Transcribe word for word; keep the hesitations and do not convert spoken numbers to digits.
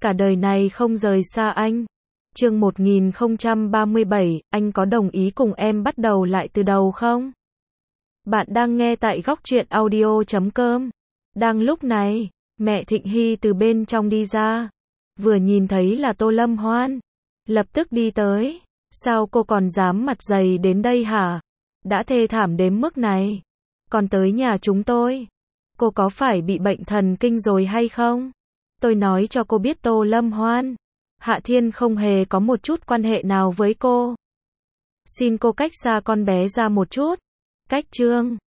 cả đời này không rời xa anh. Chương một nghìn không trăm ba mươi bảy, anh có đồng ý cùng em bắt đầu lại từ đầu không? Bạn đang nghe tại góc truyện audio chấm com. Đang lúc này, mẹ Thịnh Hy từ bên trong đi ra, vừa nhìn thấy là Tô Lâm Hoan, lập tức đi tới. Sao cô còn dám mặt dày đến đây hả? Đã thê thảm đến mức này, còn tới nhà chúng tôi. Cô có phải bị bệnh thần kinh rồi hay không? Tôi nói cho cô biết Tô Lâm Hoan, Hạ Thiên không hề có một chút quan hệ nào với cô. Xin cô cách xa con bé ra một chút. Cách Trương